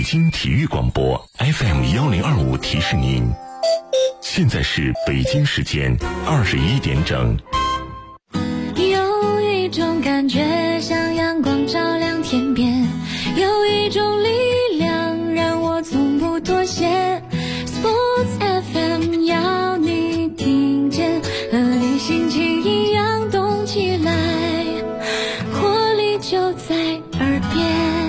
京体育广播 FM1025提示您，现在是北京时间21点整。 有一种感觉像阳光照亮天边，有一种力量让我从不妥协。 Sports FM 要你听见，和你心情一样动起来，活力就在耳边。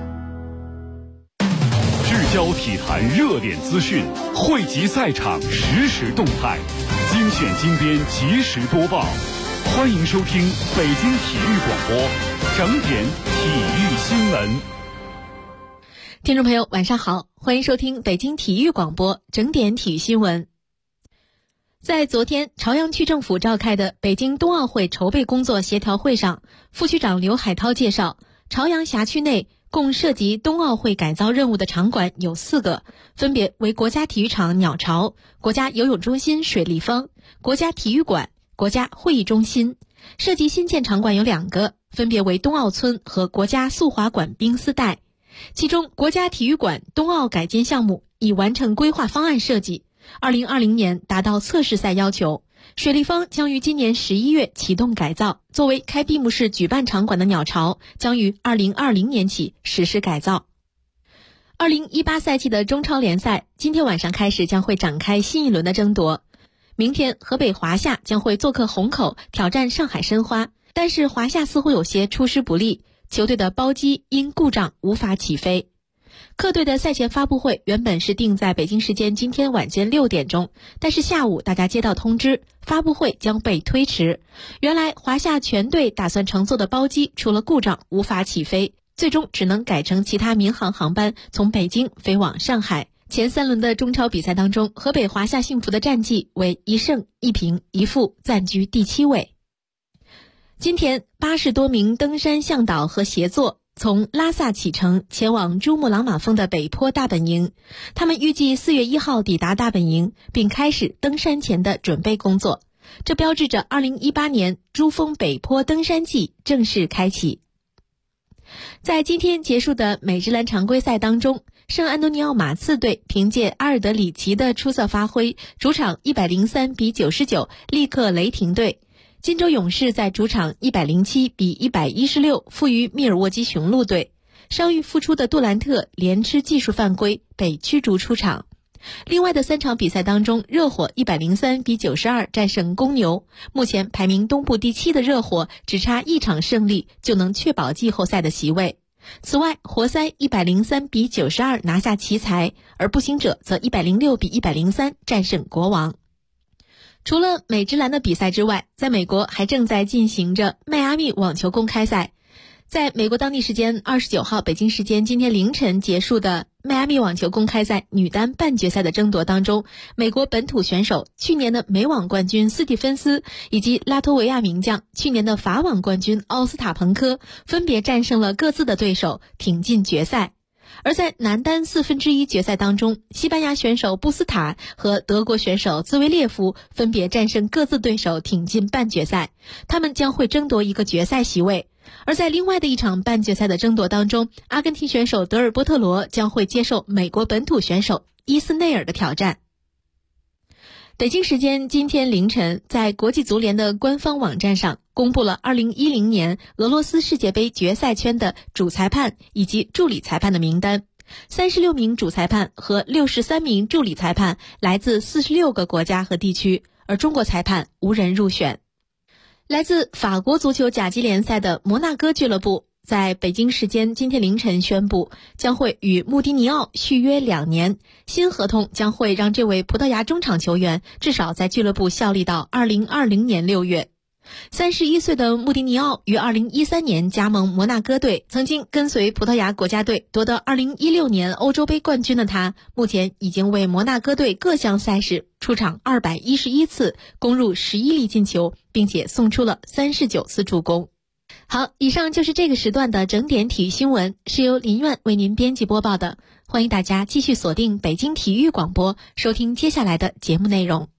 聚焦体坛热点资讯，汇集赛场实时动态，精选精编及时播报。欢迎收听北京体育广播整点体育新闻。 听众朋友晚上好，欢迎收听北京体育广播整点体育新闻。在昨天朝阳区政府召开的北京冬奥会筹备工作协调会上，副区长刘海涛介绍，朝阳辖区内共涉及冬奥会改造任务的场馆有4个，分别为国家体育场鸟巢、国家游泳中心水立方、国家体育馆、国家会议中心。涉及新建场馆有2个，分别为冬奥村和国家速滑馆冰丝带。其中国家体育馆冬奥改建项目已完成规划方案设计，2020年达到测试赛要求。水立方将于今年11月启动改造，作为开闭幕式举办场馆的鸟巢将于2020年起实施改造。2018赛季的中超联赛今天晚上开始将会展开新一轮的争夺。明天河北华夏将会做客虹口挑战上海申花，但是华夏似乎有些出师不利，球队的包机因故障无法起飞。客队的赛前发布会原本是定在北京时间今天晚间6点钟，但是下午大家接到通知，发布会将被推迟。原来华夏全队打算乘坐的包机出了故障无法起飞，最终只能改成其他民航航班从北京飞往上海。前3轮的中超比赛当中，河北华夏幸福的战绩为1胜1平1负，暂居第7位。今天80多名登山向导和协作从拉萨启程前往珠穆朗玛峰的北坡大本营，他们预计4月1号抵达大本营，并开始登山前的准备工作。这标志着2018年珠峰北坡登山季正式开启。在今天结束的美职篮常规赛当中，圣安东尼奥马刺队凭借阿尔德里奇的出色发挥，主场103比99力克雷霆队。金州勇士在主场107比116负于密尔沃基雄鹿队，伤愈复出的杜兰特连吃技术犯规被驱逐出场。另外的3场比赛当中，热火103比92战胜公牛，目前排名东部第7的热火只差1场胜利就能确保季后赛的席位。此外，活塞103比92拿下奇才，而步行者则106比103战胜国王。除了美职篮的比赛之外，在美国还正在进行着迈阿密网球公开赛。在美国当地时间29号北京时间今天凌晨结束的迈阿密网球公开赛女单半决赛的争夺当中，美国本土选手去年的美网冠军斯蒂芬斯以及拉脱维亚名将去年的法网冠军奥斯塔彭科分别战胜了各自的对手，挺进决赛。而在男单1/4决赛当中，西班牙选手布斯塔和德国选手兹维列夫分别战胜各自对手，挺进半决赛，他们将会争夺一个决赛席位。而在另外的一场半决赛的争夺当中，阿根廷选手德尔波特罗将会接受美国本土选手伊斯内尔的挑战。北京时间今天凌晨，在国际足联的官方网站上公布了2010年俄罗斯世界杯决赛圈的主裁判以及助理裁判的名单。36名主裁判和63名助理裁判来自46个国家和地区，而中国裁判无人入选。来自法国足球甲级联赛的摩纳哥俱乐部在北京时间今天凌晨宣布，将会与穆迪尼奥续约2年，新合同将会让这位葡萄牙中场球员至少在俱乐部效力到2020年6月。31岁的穆迪尼奥于2013年加盟摩纳哥队，曾经跟随葡萄牙国家队夺得2016年欧洲杯冠军的他，目前已经为摩纳哥队各项赛事出场211次，攻入11粒进球，并且送出了39次助攻。好，以上就是这个时段的整点体育新闻，是由林苑为您编辑播报的。欢迎大家继续锁定北京体育广播，收听接下来的节目内容。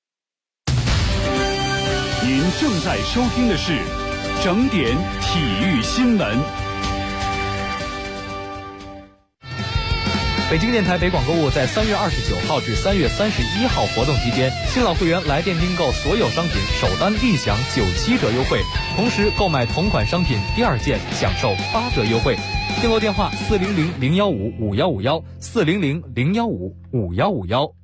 您正在收听的是整点体育新闻。 北京电台北广购物在3月29号至3月31号活动期间，新老会员来电订购所有商品首单立享97折优惠，同时购买同款商品第2件享受8折优惠。订购电话400-015-5151，400-015-5151。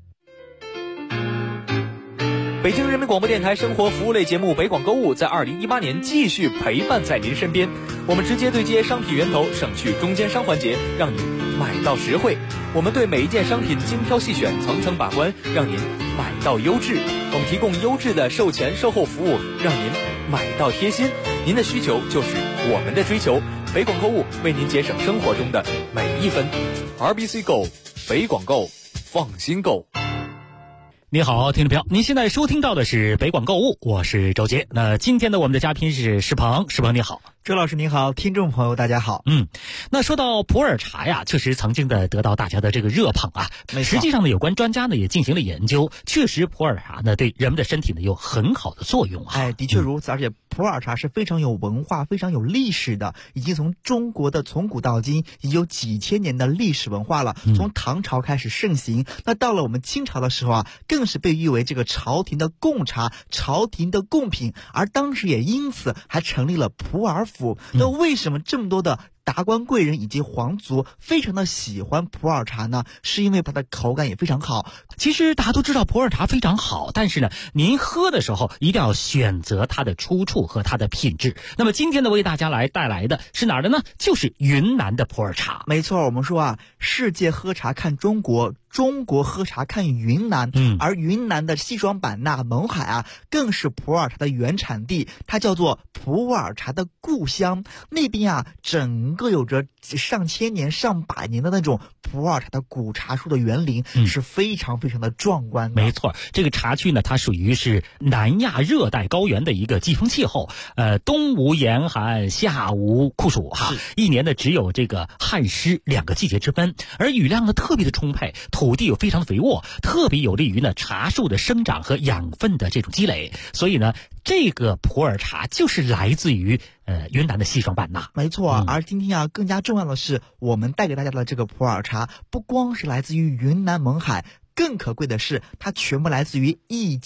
北京人民广播电台生活服务类节目北广购物在2018年继续陪伴在您身边，我们直接对接商品源头，省去中间商环节，让您买到实惠。我们对每一件商品精挑细选，层层把关，让您买到优质。我们提供优质的售前售后服务，让您买到贴心。您的需求就是我们的追求，北广购物为您节省生活中的每一分。RBC Go， 北广购，放心购。 你好，听众朋友，您现在收听到的是北广购物，我是周杰。那今天的我们的嘉宾是石鹏，石鹏你好。 周老师您好，听众朋友大家好。 那说到普洱茶呀，确实曾经的得到大家的这个热捧啊。实际上呢，有关专家呢也进行了研究，确实普洱茶呢对人们的身体呢有很好的作用啊。 的确如此，而且普洱茶是非常有文化、非常有历史的，已经从中国的从古到今已经有几千年的历史文化了。从唐朝开始盛行，那到了我们清朝的时候啊，更是被誉为这个朝廷的贡茶、朝廷的贡品，而当时也因此还成立了普洱府。那为什么这么多的达官贵人以及皇族非常的喜欢普洱茶呢？是因为它的口感也非常好。 其实大家都知道普洱茶非常好，但是呢，您喝的时候一定要选择它的出处和它的品质。那么今天呢，为大家带来的是哪儿的呢？就是云南的普洱茶。 没错，我们说啊，世界喝茶看中国，中国喝茶看云南。而云南的西双版纳、勐海啊，更是普洱茶的原产地，它叫做普洱茶的故乡。那边啊，整个有着上千年、上百年的那种普洱茶的古茶树的园林，是非常非常的壮观的。 没错，这个茶区呢，它属于是南亚热带高原的一个季风气候，冬无严寒，夏无酷暑哈，一年呢只有这个旱湿2个季节之分，而雨量呢特别的充沛，土地又非常肥沃，特别有利于呢茶树的生长和养分的这种积累。所以呢，这个普洱茶就是来自于云南的西双版纳。 没错，而今天啊，更加重要的是，我们带给大家的这个普洱茶，不光是来自于云南勐海，更可贵的是，它全部来自于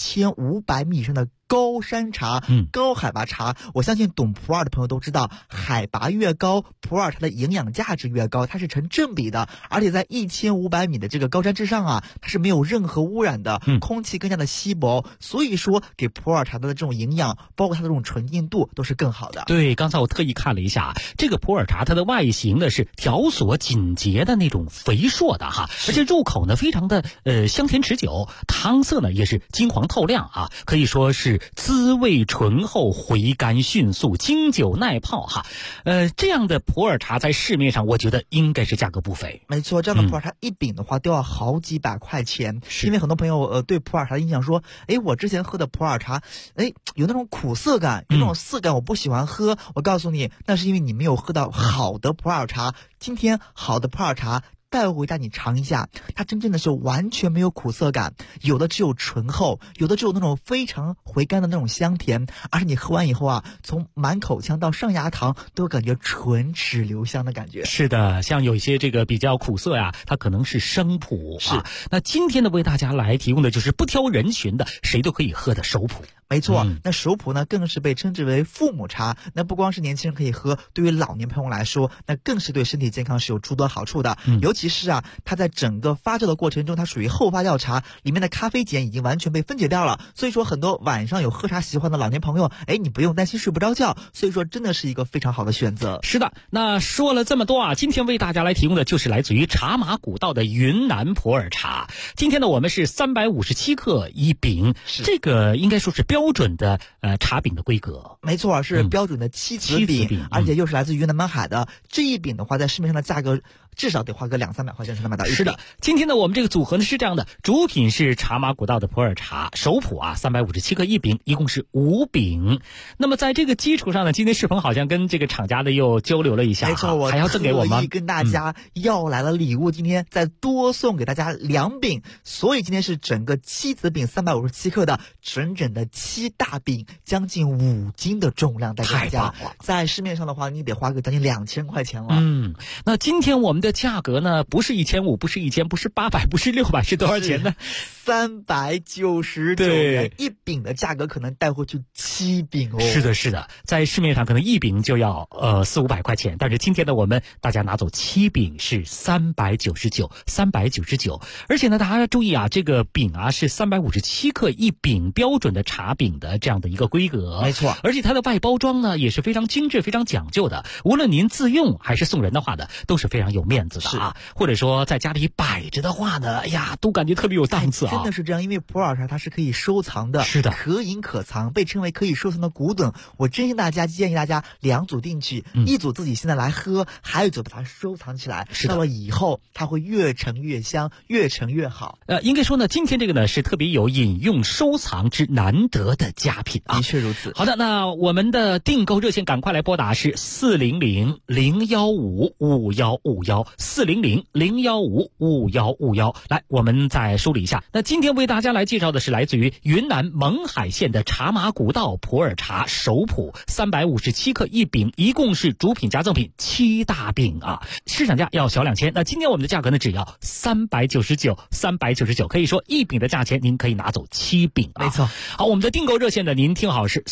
1500米以上的高山茶，高海拔茶。我相信懂普洱的朋友都知道，海拔越高，普洱茶的营养价值越高，它是成正比的。而且在1500米的这个高山之上啊，它是没有任何污染的，空气更加的稀薄，所以说给普洱茶的这种营养，包括它的这种纯净度都是更好的。 对，刚才我特意看了一下，这个普洱茶它的外形呢是条索紧结的那种肥硕的哈，而且入口呢非常的香甜持久，汤色呢也是金黄透亮啊，可以说是滋味醇厚，回甘迅速，经久耐泡哈。这样的普洱茶在市面上我觉得应该是价格不菲。 没错，这样的普洱茶一饼的话都要好几百块钱。因为很多朋友对普洱茶的印象说，我之前喝的普洱茶有那种苦涩感，有那种涩感，我不喜欢喝。我告诉你，那是因为你没有喝到好的普洱茶。今天好的普洱茶带回家你尝一下，它真正的是完全没有苦涩感，有的只有醇厚，有的只有那种非常回甘的那种香甜，而且你喝完以后啊，从满口腔到上牙膛都感觉唇齿留香的感觉。 是的，像有一些这个比较苦涩呀，它可能是生普啊。那今天呢，为大家来提供的就是不挑人群的，谁都可以喝的熟普。 没错，那熟普呢更是被称之为父母茶。那不光是年轻人可以喝，对于老年朋友来说，那更是对身体健康是有诸多好处的。尤其是啊，它在整个发酵的过程中，它属于后发酵茶，里面的咖啡碱已经完全被分解掉了。所以说，很多晚上有喝茶习惯的老年朋友，你不用担心睡不着觉。所以说，真的是一个非常好的选择。 是的，那说了这么多啊，今天为大家来提供的就是来自于茶马古道的云南普洱茶。今天呢，我们是357克一饼，这个应该说是标准的茶饼的规格。 没错，是标准的七子饼，而且又是来自云南勐海的。这一饼的话，在市面上的价格至少得花个200-300块钱才能买到一饼。 是的，今天呢，我们这个组合呢是这样的，主品是茶马古道的普洱茶，熟普啊357克一饼，一共是5饼。那么在这个基础上呢，今天世鹏好像跟这个厂家的又交流了一下， 没错，我还要赠给我们跟大家要来了礼物，今天再多送给大家2饼，所以今天是整个七子饼357克的整整的7大饼，将近5斤的重量带给大家。在市面上的话，你得花个将近2000块钱了。 那今天我们的价格呢，不是1500，不是1000，不是800，不是600，是多少钱呢 ？399元一饼的价格，可能带回去7饼哦。 是的，是的，在市面上可能一饼就要400-500块钱，但是今天呢，我们大家拿走7饼是399，而且呢，大家注意啊，这个饼啊是357克一饼，标准的茶饼的这样的一个规格， 没错。 而且它的外包装呢也是非常精致、非常讲究的，无论您自用还是送人的话呢，都是非常有面子的啊。或者说在家里摆着的话呢，哎呀，都感觉特别有档次啊。 真的是这样，因为普洱茶它是可以收藏的， 是的， 可饮可藏，被称为可以收藏的古董。我真心建议大家2组定制，一组自己现在来喝，还有一组把它收藏起来，到了以后它会越陈越香，越陈越好。 应该说呢，今天这个呢是特别有饮用收藏之难得的佳品啊。 的确如此。 好的，那我们的订购热线赶快来拨打是400-015-5151，400-015-5151。来，我们再梳理一下。那今天为大家来介绍的是来自于云南勐海县的茶马古道普洱茶首普，357克一饼，一共是主品加赠品7大饼啊，市场价要小2000。那今天我们的价格呢只要399，可以说一饼的价钱您可以拿走7饼啊。 没错。 好，我们的订购热线呢，您听好是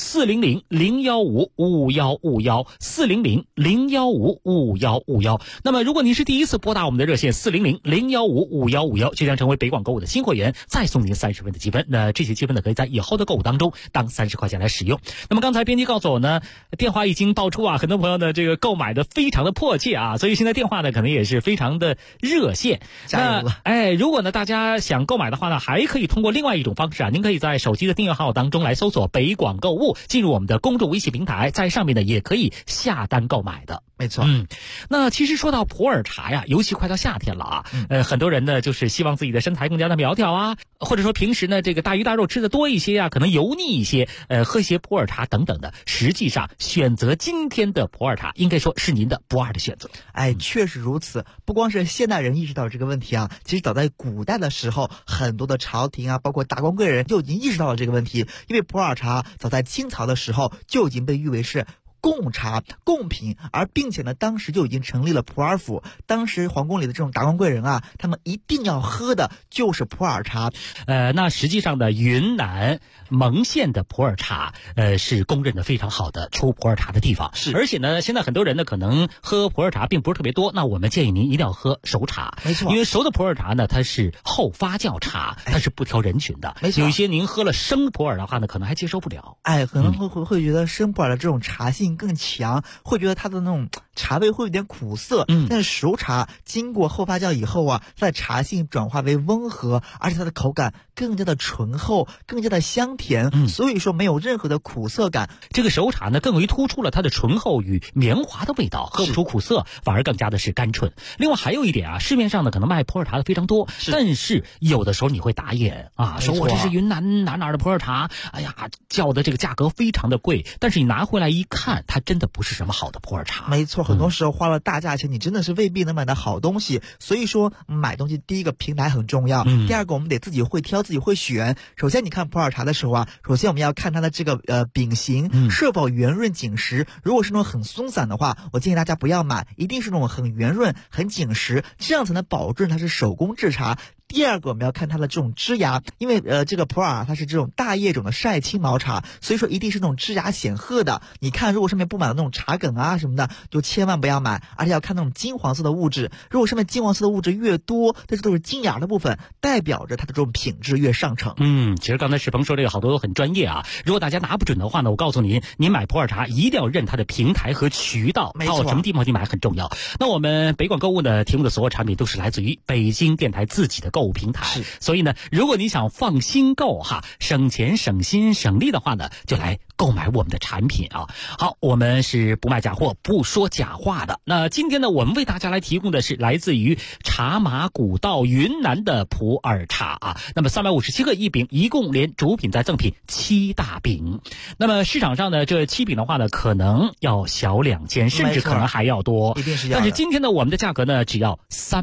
400-015-5151，400-015-5151。那么如果您是第一次拨打我们的热线400-015-5151，就将成为北广购物的新会员，再送您30分的积分。那这些积分呢，可以在以后的购物当中当30块钱来使用。那么刚才编辑告诉我呢，电话已经爆出啊，很多朋友呢这个购买的非常的迫切啊，所以现在电话呢可能也是非常的热线。 加油了！ 如果呢大家想购买的话呢，还可以通过另外一种方式啊，您可以在手机的订阅号当中来搜索北广购物，进入我们的公众微信平台，在上面呢也可以下单购买的。 没错。 那其实说到普洱茶呀，尤其快到夏天了啊，很多人呢就是希望自己的身材更加的苗条啊，或者说平时呢这个大鱼大肉吃的多一些啊，可能油腻一些，喝一些普洱茶等等的。实际上选择今天的普洱茶，应该说是您的不二的选择。 确实如此。不光是现代人意识到这个问题啊，其实早在古代的时候，很多的朝廷啊，包括达官贵人就已经意识到了这个问题。因为普洱茶早在清朝的时候就已经被誉为是贡茶贡品，而并且呢当时就已经成立了普洱府。当时皇宫里的这种达官贵人啊，他们一定要喝的就是普洱茶。 那实际上呢，云南勐县的普洱茶是公认的非常好的出普洱茶的地方。 是。 而且呢，现在很多人呢可能喝普洱茶并不是特别多，那我们建议您一定要喝熟茶。 没错。 因为熟的普洱茶呢，它是后发酵茶，它是不挑人群的。 没错。 有一些您喝了生普洱的话呢，可能还接受不了。 可能会觉得生普洱的这种茶性更强，会觉得它的那种茶味会有点苦涩。但是熟茶经过后发酵以后啊，它的茶性转化为温和，而且它的口感更加的醇厚，更加的香甜。所以说没有任何的苦涩感。 这个熟茶呢，更为突出了它的醇厚与绵滑的味道，喝不出苦涩，反而更加的是甘醇。另外还有一点啊，市面上呢可能卖普洱茶的非常多，但是有的时候你会打眼啊，说我这是云南哪的普洱茶，哎呀，叫的这个价格非常的贵，但是你拿回来一看，它真的不是什么好的普洱茶。 没错，很多时候花了大价钱，你真的是未必能买到好东西。所以说买东西第一个平台很重要，第二个我们得自己会挑，自己会选。首先你看普洱茶的时候啊，首先我们要看它的这个饼形是否圆润紧实。如果是那种很松散的话，我建议大家不要买，一定是那种很圆润很紧实，这样才能保证它是手工制茶。第二个我们要看它的这种枝芽，因为这个普洱它是这种大叶种的晒青毛茶，所以说一定是那种枝芽显赫的。你看如果上面布满了那种茶梗啊什么的，就千万不要买。而且要看那种金黄色的物质，如果上面金黄色的物质越多，这都是金芽的部分，代表着它的这种品质越上乘。 其实刚才世鹏说这个好多都很专业啊，如果大家拿不准的话呢，我告诉您买普洱茶一定要认它的平台和渠道，到什么地方去买很重要。那我们北广购物呢提供的所有产品都是来自于北京电台自己的购物平台，所以呢，如果你想放心购省钱省心省力的话呢，就来购买我们的产品啊。好，我们是不卖假货，不说假话的。那今天呢，我们为大家来提供的是来自于茶马古道云南的普洱茶啊。那么357克一饼，一共连主品再赠品7大饼。那么市场上呢，这7饼的话呢，可能要小2000，甚至可能还要多， 一定是要的。 但是今天呢，我们的价格呢，只要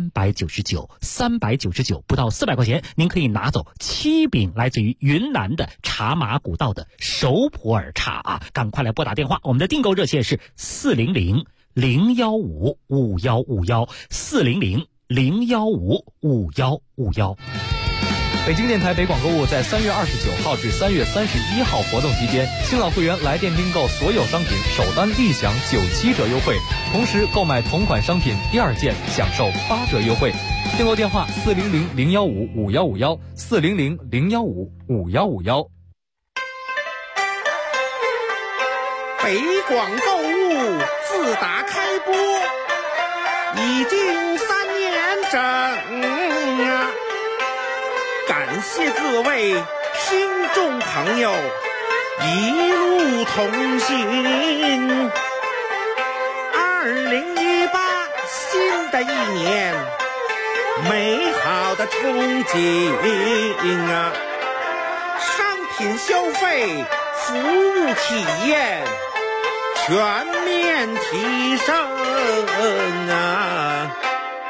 399，不到400块钱，您可以拿走7饼来自于云南的茶马古道的熟普洱茶啊！赶快来拨打电话，我们的订购热线是400-015-5151 400-015-5151，400-015-5151。 北京电台北广购物在3月29号至3月31号活动期间，新老会员来电订购所有商品首单立享97折优惠，同时购买同款商品第2件享受8折优惠。订购电话400-015-5151，400-015-5151。 北广购物自打开播已经3年整啊，感谢各位听众朋友一路同行。2018新的一年，美好的憧憬啊，商品消费、服务体验全面提升啊！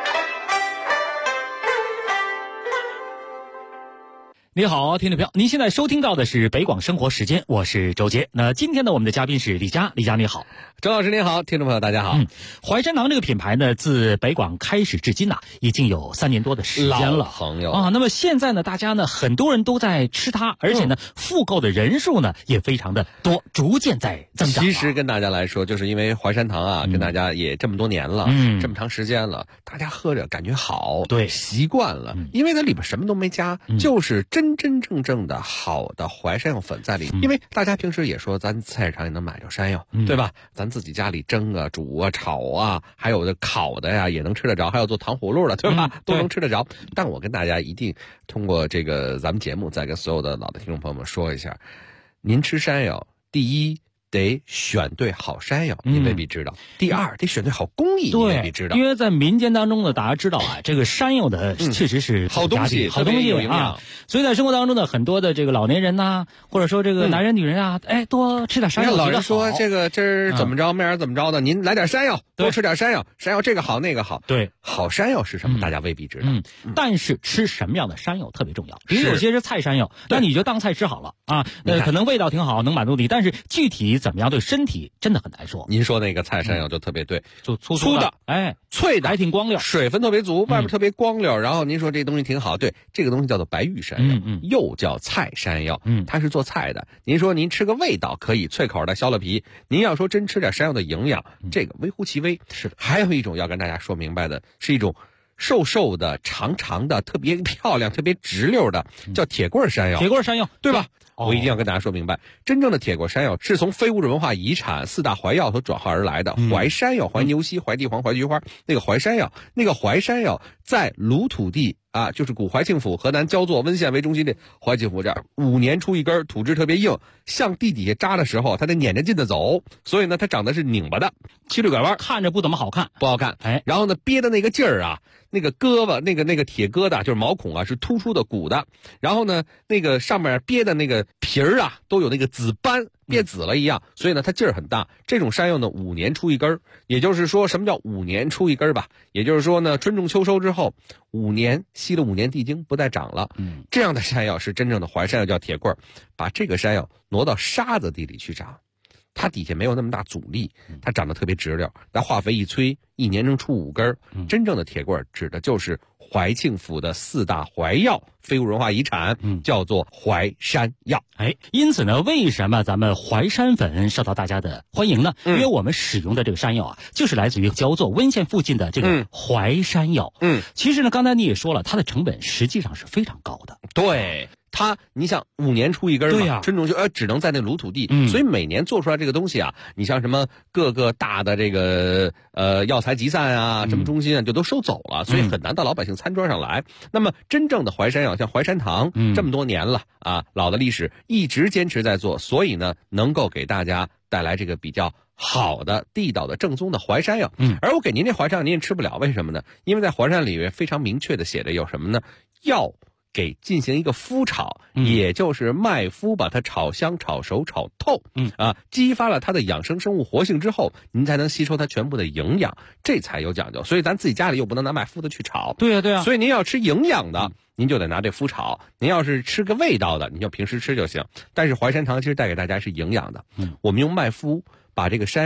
你好，听众朋友，您现在收听到的是北广生活时间，我是周杰。那今天呢，我们的嘉宾是李佳，李佳你好。 周老师您好，听众朋友大家好。 淮山堂这个品牌呢，自北广开始至今已经有3年多的时间了， 老朋友啊。那么现在呢，大家呢很多人都在吃它，而且呢，复购的人数呢也非常的多，逐渐在增长。 其实跟大家来说，就是因为淮山堂啊，跟大家也这么多年了，这么长时间了，大家喝着感觉好， 对， 习惯了，因为它里边什么都没加，就是真正的好的淮山药粉在里。因为大家平时也说，咱菜市场也能买着山药，对吧？咱自己家里蒸啊、煮啊、炒啊，还有的烤的呀，也能吃得着，还有做糖葫芦的，对吧？都能吃得着。但我跟大家一定通过这个咱们节目，再跟所有的老的听众朋友们说一下，您吃山药，第一得选对好山药，您未必知道；第二得选对好工艺，您未必知道。 因为在民间当中呢，大家知道啊，这个山药的确实是好东西， 好东西啊。所以在生活当中呢，很多的这个老年人呐，或者说这个男人女人啊，多吃点山药。 老人说这个这怎么着，面儿怎么着的，您来点山药，多吃点山药，山药这个好那个好。 对， 好山药是什么，大家未必知道。 但是吃什么样的山药特别重要。比如有些是菜山药，那你就当菜吃好了啊，可能味道挺好，能满足你，但是具体怎么样对身体真的很难说。 您说那个菜山药就特别对， 就粗的， 脆的， 还挺光溜， 水分特别足，外边特别光溜。然后您说这东西挺好，对，这个东西叫做白玉山药，又叫菜山药，它是做菜的。您说您吃个味道可以，脆口的削了皮。您要说真吃点山药的营养，这个微乎其微。 是的， 还有一种要跟大家说明白的，是一种瘦瘦的、长长的、特别漂亮、特别直溜的，叫铁棍山药。 铁棍山药， 对吧？我一定要跟大家说明白，真正的铁棍山药是从非物质文化遗产4大淮药所转化而来的。淮山药、淮牛膝、淮地黄、淮菊花，那个淮山药，在鲁土地啊，就是古淮庆府河南焦作温县为中心的淮庆府这儿，5年出一根，土质特别硬，向地底下扎的时候，它得撵着劲的走，所以呢，它长得是拧巴的，曲率拐弯， 看着不怎么好看， 不好看。然后呢，憋的那个劲儿啊，那个胳膊，那个铁疙瘩就是毛孔啊，是突出的鼓的。然后呢，那个上面憋的那个皮儿啊，都有那个紫斑，憋紫了一样，所以呢，它劲儿很大。这种山药呢，5年出一根，也就是说，什么叫5年出一根吧？也就是说呢，春种秋收之后，5年吸了5年地精，不再长了。这样的山药是真正的淮山药，叫铁棍儿。把这个山药挪到沙子地里去长，它底下没有那么大阻力，它长得特别直溜。拿化肥一催，1年能出5根。真正的铁棍儿指的就是淮庆府的4大淮药，非物质文化遗产，叫做淮山药。 因此呢，为什么咱们淮山粉受到大家的欢迎呢？因为我们使用的这个山药啊，就是来自于焦作温县附近的这个淮山药。其实呢，刚才你也说了，它的成本实际上是非常高的。 对。你像5年出一根嘛，春种就只能在那鲁土地，所以每年做出来这个东西啊，你像什么各个大的这个药材集散啊，什么中心啊，就都收走了，所以很难到老百姓餐桌上来。那么真正的淮山药，像淮山堂，这么多年了啊，老的历史一直坚持在做，所以呢，能够给大家带来这个比较好的、地道的、正宗的淮山药。而我给您这淮山药您也吃不了，为什么呢？因为在淮山里面非常明确的写的有什么呢？要给进行一个麸炒，也就是麦麸把它炒香、炒熟、炒透，激发了它的养生生物活性之后，您才能吸收它全部的营养，这才有讲究。所以咱自己家里又不能拿麦麸的去炒， 对啊。 所以您要吃营养的，您就得拿这麸炒；您要是吃个味道的，您就平时吃就行。但是淮山堂其实带给大家是营养的，我们用麦麸把这个山药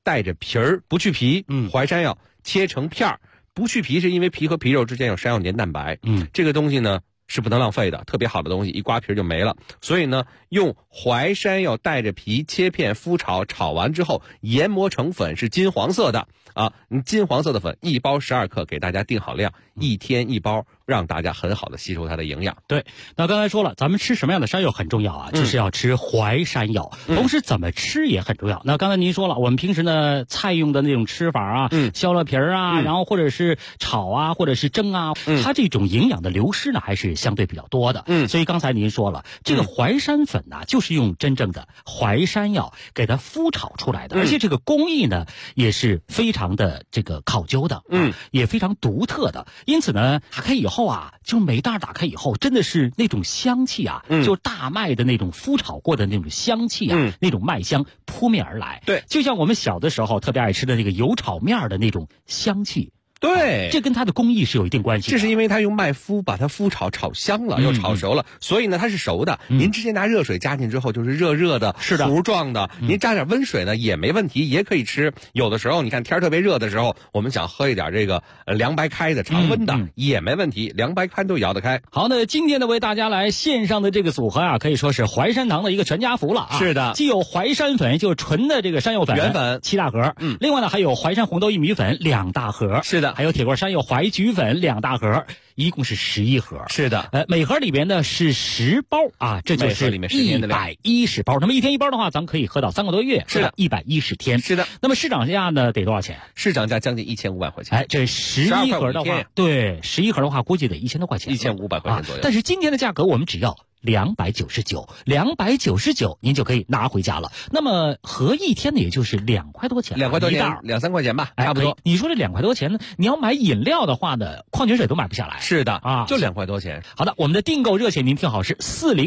带着皮儿不去皮，淮山药切成片儿，不去皮是因为皮和皮肉之间有山药黏蛋白，这个东西呢是不能浪费的，特别好的东西一刮皮就没了。所以呢，用淮山药带着皮切片麸炒，炒完之后研磨成粉，是金黄色的啊，金黄色的粉一包12克，给大家定好量，1天1包，让大家很好的吸收它的营养。 对，那刚才说了，咱们吃什么样的山药很重要啊，就是要吃淮山药，同时怎么吃也很重要。那刚才您说了，我们平时呢菜用的那种吃法啊，削了皮儿啊，然后或者是炒啊，或者是蒸啊，它这种营养的流失呢还是相对比较多的。所以刚才您说了，这个淮山粉呢，就是用真正的淮山药给它麸炒出来的，而且这个工艺呢也是非常的这个考究的，也非常独特的。因此呢，打开以后啊，就每袋打开以后，真的是那种香气啊，就大麦的那种麸炒过的那种香气啊，那种麦香扑面而来。 对， 就像我们小的时候特别爱吃的那个油炒面的那种香气。 对， 这跟它的工艺是有一定关系的。 这是因为它用麦麸把它麸炒香了，又炒熟了，所以呢它是熟的。您直接拿热水加进之后就是热热的， 是的， 糊状的。您加点温水呢也没问题，也可以吃。有的时候你看天特别热的时候，我们想喝一点这个凉白开的常温的也没问题，凉白开都摇得开。 好，那今天呢为大家来线上的这个组合啊，可以说是淮山堂的一个全家福了啊。 是的， 既有淮山粉，就是纯的这个山药粉原粉 7大盒，另外呢还有淮山红豆薏米粉2大盒， 是的， 还有铁棍山药淮菊粉2大盒，一共是11盒。 是的， 每盒里边呢是10包啊，这就是110包。那么1天1包的话，咱们可以喝到3个多月， 是的 ，110天。 是的。 那么市场价呢得多少钱？ 市场价将近1500块钱。 哎，这11盒的话，对，11盒的话估计得1000多块钱 ，1500块钱左右。 但是今天的价格我们只要299，您就可以拿回家了。那么合1天呢，也就是2块多钱 ，2块多钱 ，2、 3块钱吧，差不多。 你说这2块多钱呢？你要买饮料的话呢，矿泉水都买不下来。 是的啊， 就2块多钱。 好的，我们的订购热线您听好，是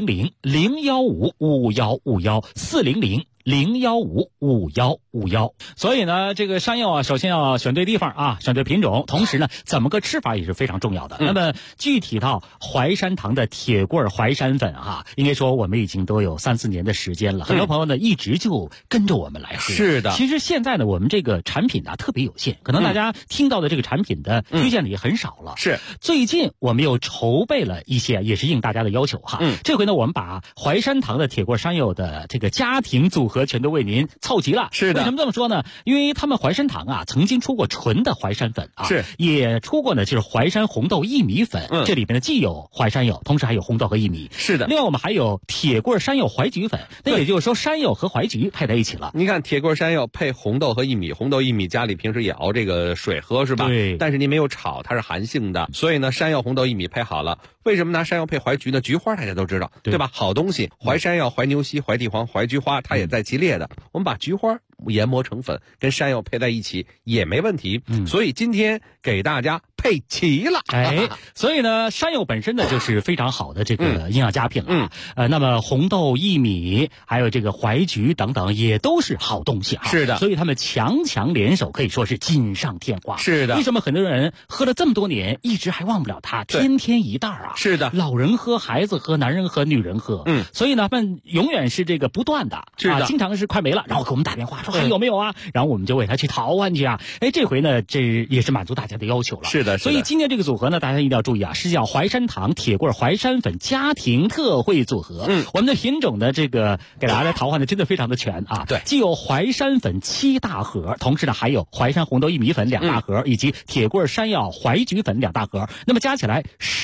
400-015-5151，400-015-5151。所以呢，这个山药啊，首先要选对地方啊，选对品种，同时呢，怎么个吃法也是非常重要的。那么具体到淮山堂的铁棍淮山粉啊，应该说我们已经都有3、4年的时间了，很多朋友呢一直就跟着我们来喝。 是的， 其实现在呢，我们这个产品呢特别有限，可能大家听到的这个产品的推荐的也很少了。 是， 最近我们又筹备了一些，也是应大家的要求哈。这回呢，我们把淮山堂的铁棍山药的这个家庭组合全都为您凑齐了。 是的， 为什么这么说呢？因为他们淮山堂啊，曾经出过纯的淮山粉啊， 是， 也出过呢，就是淮山红豆薏米粉。这里边呢既有淮山药，同时还有红豆和薏米。 是的， 另外我们还有铁棍山药淮菊粉，那也就是说山药和淮菊配在一起了。 你看铁棍山药配红豆和薏米，红豆薏米家里平时也熬这个水喝是吧？ 对。 但是您没有炒，它是寒性的，所以呢，山药、红豆、薏米配好了。为什么拿山药配淮菊呢？菊花大家都知道，对吧？好东西，淮山药、淮牛膝、淮地黄、淮菊花，它也在其列的。我们把菊花研磨成粉，跟山药配在一起也没问题。所以今天给大家配齐了。 所以呢，山药本身呢就是非常好的这个营养佳品了。那么红豆、薏米，还有这个淮菊等等，也都是好东西啊。 是的， 所以他们强联手，可以说是锦上添花。 是的， 为什么很多人喝了这么多年，一直还忘不了它？天天一袋啊。 是的， 老人喝，孩子喝，男人喝，女人喝。所以呢，他们永远是这个不断的， 是的， 经常是快没了，然后给我们打电话说还有没有啊？然后我们就为他去淘换去啊。这回呢，这也是满足大家的要求了。 是的， 所以今天这个组合呢，大家一定要注意啊，是叫淮山堂铁棍淮山粉家庭特惠组合。我们的品种的这个给大家来淘换的真的非常的全啊。 对， 既有淮山粉7大盒，同时呢还有淮山红豆薏米粉2大盒，以及铁棍山药淮菊粉2大盒，那么加起来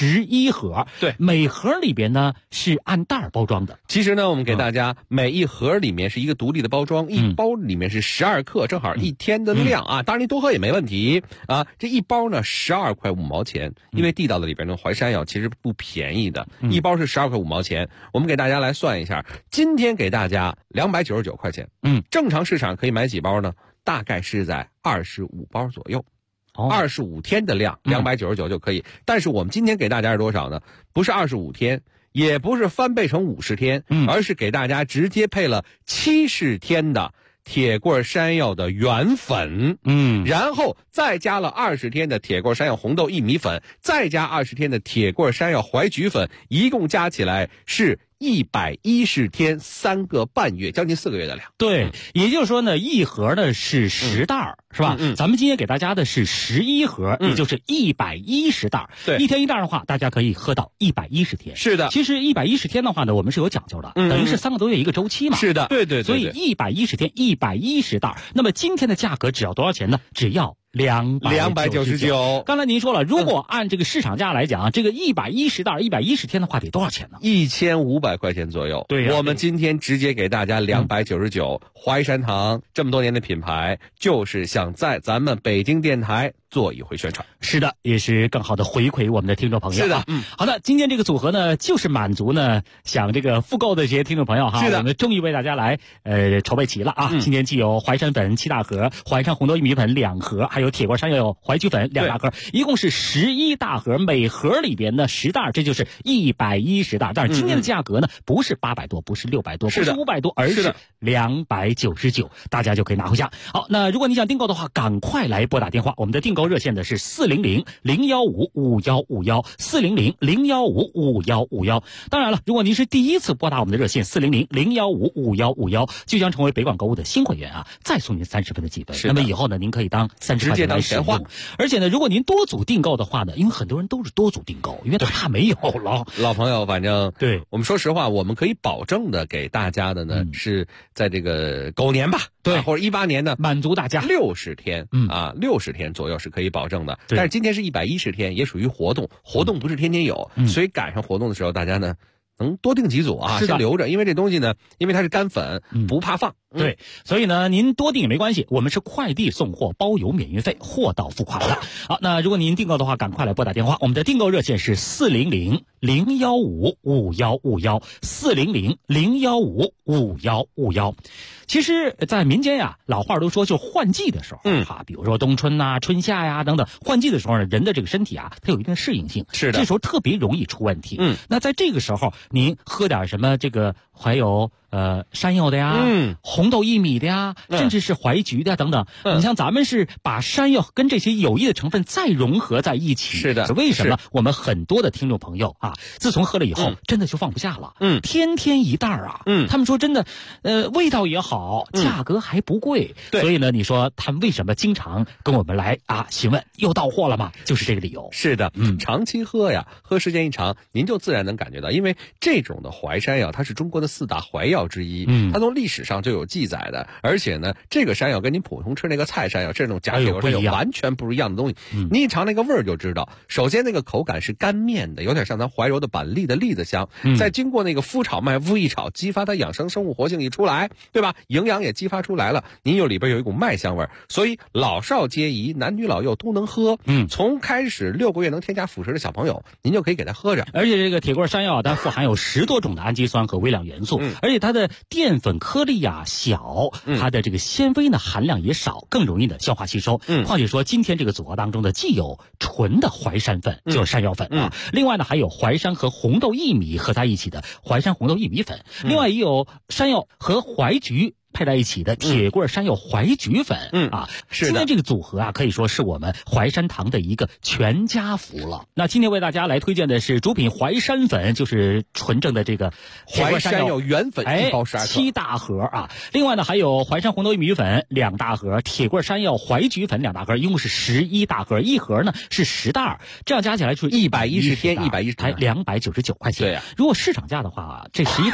11盒。 对， 每盒里边呢是按袋包装的。 其实呢，我们给大家每一盒里面是一个独立的包装，一包里面是12克，正好1天的量啊。当然你多喝也没问题啊。这一包呢12块5毛钱，因为地道的里边的淮山药其实不便宜的，一包是12块5毛钱。我们给大家来算一下，今天给大家299块钱。正常市场可以买几包呢？大概是在25包左右。25天的量299就可以。但是我们今天给大家是多少呢？不是25天，也不是翻倍成50天，而是给大家直接配了70天的铁棍山药的原粉，然后再加了20天的铁棍山药红豆薏米粉，再加20天的铁棍山药淮菊粉，一共加起来是 110天3个半月，将近4个月的量。 对，也就是说呢，一盒呢是10袋，是吧？咱们今天给大家的是11盒，也就是110袋。 对， 一天一袋的话，大家可以喝到110天。 是的， 其实110天的话呢，我们是有讲究的，等于是3个多月一个周期嘛。 是的，对。 所以110天110袋，那么今天的价格只要多少钱呢？只要299。刚才您说了，如果按这个市场价来讲，这个110袋110天的话得多少钱呢 ？1500块钱左右。 对呀， 我们今天直接给大家299。淮山堂这么多年的品牌，就是想在咱们北京电台做一回宣传。 是的，也是更好的回馈我们的听众朋友。 是的， 好的，今天这个组合呢，就是满足呢想这个复购的这些听众朋友哈。 是的， 我们终于为大家来筹备齐了啊。今天既有淮山粉7大盒，淮山红豆薏米粉2盒，还有铁锅山药淮菊粉2大盒，一共是11大盒，每盒里边呢10袋，这就是110袋。但是今天的价格呢，不是800多，不是600多，不是500多，而是299，大家就可以拿回家。好，那如果你想订购的话，赶快来拨打电话，我们的订购热线的是400-015-5151，400-015-5151。当然了，如果您是第一次拨打我们的热线400-015-5151，就将成为北广购物的新会员啊，再送您30分的积分。那么以后呢，您可以当30块钱来使用。而且呢，如果您多组订购的话呢，因为很多人都是多组订购，因为他怕没有了。 老朋友，反正对我们说实话，我们可以保证的给大家的呢，是在这个狗年吧， 对， 或者18年呢， 满足大家 60天，60天左右是可以保证的。但是今天是110天，也属于活动不是天天有，所以赶上活动的时候，大家呢能多订几组啊，先留着，因为这东西呢，因为它是干粉，不怕放。 对，所以呢，您多订也没关系，我们是快递送货，包邮免运费，货到付款的。好，那如果您订购的话，赶快来拨打电话，我们的订购热线是400-015-5151，400-015-5151。其实，在民间呀，老话都说，就换季的时候，比如说冬春呐、春夏呀等等，换季的时候呢，人的这个身体啊，它有一定适应性， 是的， 这时候特别容易出问题。那在这个时候，您喝点什么这个还有山药的呀，红豆薏米的呀，甚至是淮菊的等等。你像咱们是把山药跟这些有益的成分再融合在一起。 是的， 为什么我们很多的听众朋友啊，自从喝了以后，真的就放不下了。天天一袋啊。他们说真的，味道也好，价格还不贵。所以呢，你说他们为什么经常跟我们来询问又到货了吗？就是这个理由。 是的，长期喝呀，喝时间一长，您就自然能感觉到，因为这种的淮山药，它是中国的4大淮药之一，它从历史上就有记载的，而且呢，这个山药跟您普通吃那个菜山药这种假铁锅山药完全不一样的东西。你一尝那个味儿就知道，首先那个口感是干面的，有点像咱怀柔的板栗的栗子香，再经过那个麸炒麦麸一炒，激发它养生生物活性一出来，对吧？营养也激发出来了，您里边有一股麦香味儿，所以老少皆宜，男女老幼都能喝。从开始6个月能添加辅食的小朋友，您就可以给他喝着。 而且这个铁锅山药它富含有10多种的氨基酸和微量元素，而且它的淀粉颗粒小，它的这个纤维呢含量也少，更容易的消化吸收。况且说今天这个组合当中的既有纯的淮山粉，就是山药粉另外呢还有淮山和红豆薏米合在一起的淮山红豆薏米粉，另外也有山药和淮菊配在一起的铁棍山药淮菊粉是的。今天这个组合啊，可以说是我们淮山堂的一个全家福了。那今天为大家来推荐的是主品淮山粉，就是纯正的这个淮山药原粉1包12克 ，7大盒啊。另外呢还有淮山红豆薏米粉2大盒，铁棍山药淮菊粉2大盒，一共是11大盒，一盒呢是10袋，这样加起来就是 110天110， 才299块钱。 对呀， 如果市场价的话，这11